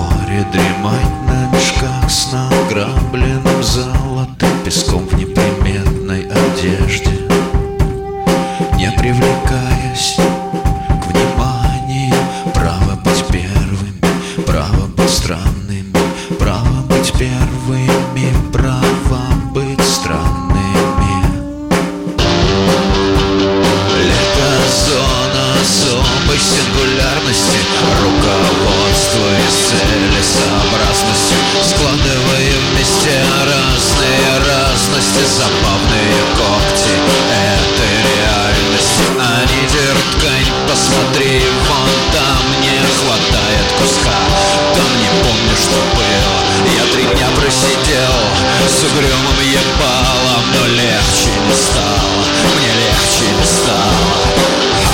горе дремать на мешках с награбленным золотым песком в неприметной одежде, не привлекаясь к вниманию. Право быть первыми, право быть странными, право быть первыми, право быть странными. Лето — зона особой сингулярности, руководствуясь целесообразностью, складывая вместе разные разности, забавные когти этой реальности. Они дерут ткань, посмотри, вон там не хватает куска, там не помню, что было. Я 3 дня просидел с угрюмым ебалом, но легче не стало, мне легче не стало.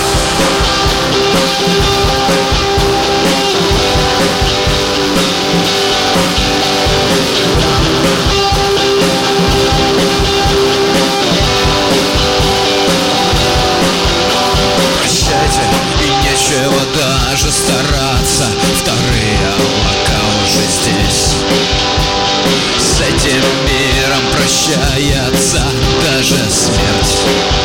Прощайте, и нечего даже стараться, вторые облака уже здесь. С этим миром прощается даже смерть.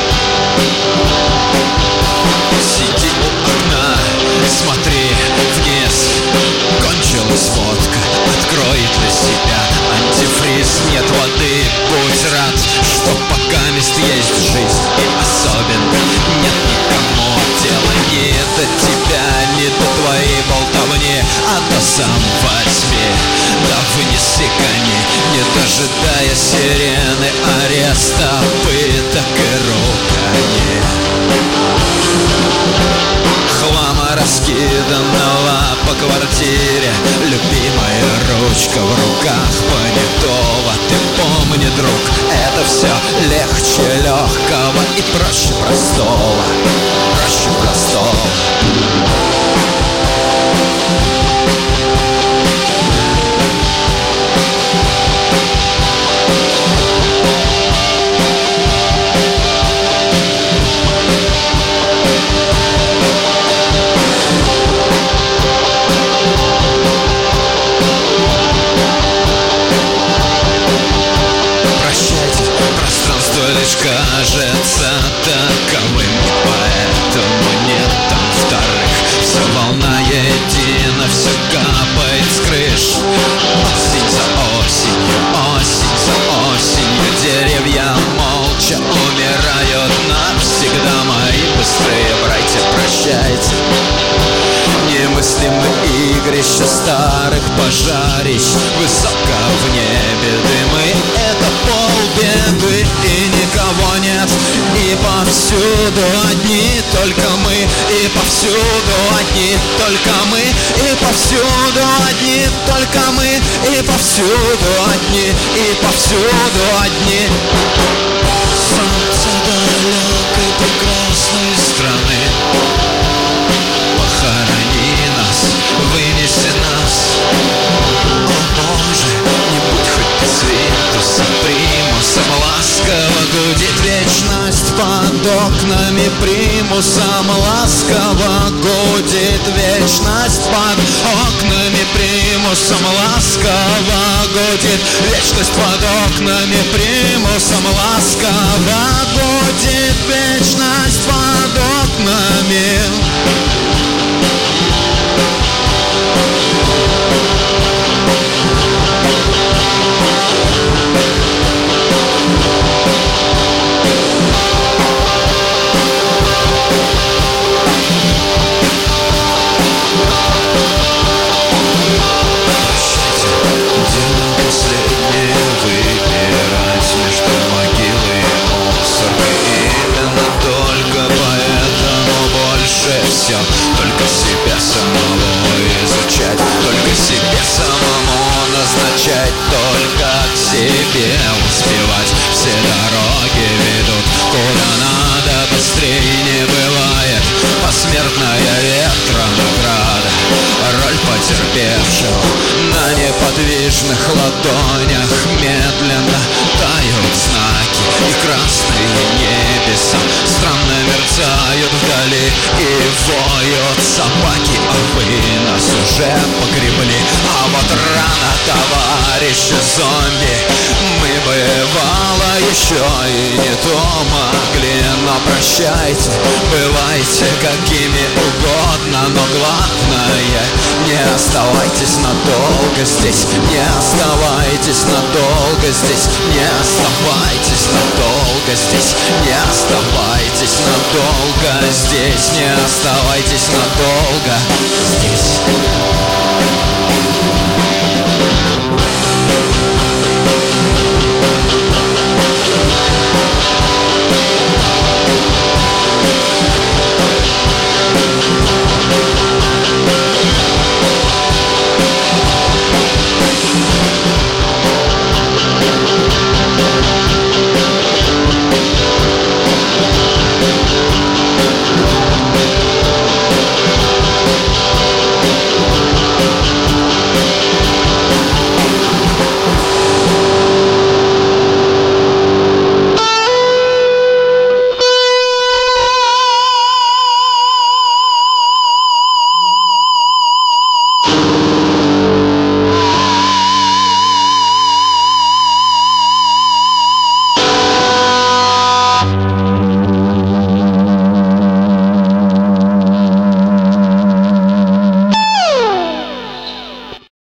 Сиди у окна, смотри вниз, кончилась водка, открой для себя антифриз. Нет воды, будь рад, что пока мест есть жизнь, и особенно нет никому дела ни до тебя, ни до твоей болтовни, а то сам возьми, да вынеси кони, не дожидая сирены ареста, пыток и рукони. Хлама раскиданного по квартире, любимая ручка в руках понятого. Ты помни, друг, это все легче легкого и проще простого, проще простого. Лишь кажется таковым, и поэтому нет там вторых. Все волна едина, все капает с крыш. Осень за осенью, осень за осенью, деревья молча умирают навсегда. Мои быстрые братья, прощайте. Немыслимы игрища старых пожарищ, высоко в небе дымы, это полбеды, и никого нет, и повсюду одни только мы, и повсюду одни только мы, и повсюду одни только мы, и повсюду одни, и повсюду одни. Солнце далекой прекрасной страны, похорони нас, вынеси нас. О Боже, не будь хоть ты свинтусом, примусом, ласково гудит вечность под окнами, примусом, ласково гудит вечность под окнами, примусом, ласково гудит вечность под окнами, примусом, ласково гудит вечность под окнами. Все, только себя самого изучать, только себе самому назначать, только к себе успевать. Все дороги ведут куда надо, быстрее не бывает. Посмертная ветра награда, роль потерпевшего. На неподвижных ладонях медленно тают знаки, и красные небеса странно мерцают вдали, и воют собаки. А вы нас уже погребли, а товарищи зомби. Мы бывало еще и не то могли, но прощайте, бывайте какими угодно, но главное, не оставайтесь надолго здесь, не оставайтесь надолго здесь, не оставайтесь надолго здесь, не оставайтесь надолго здесь, не оставайтесь надолго здесь.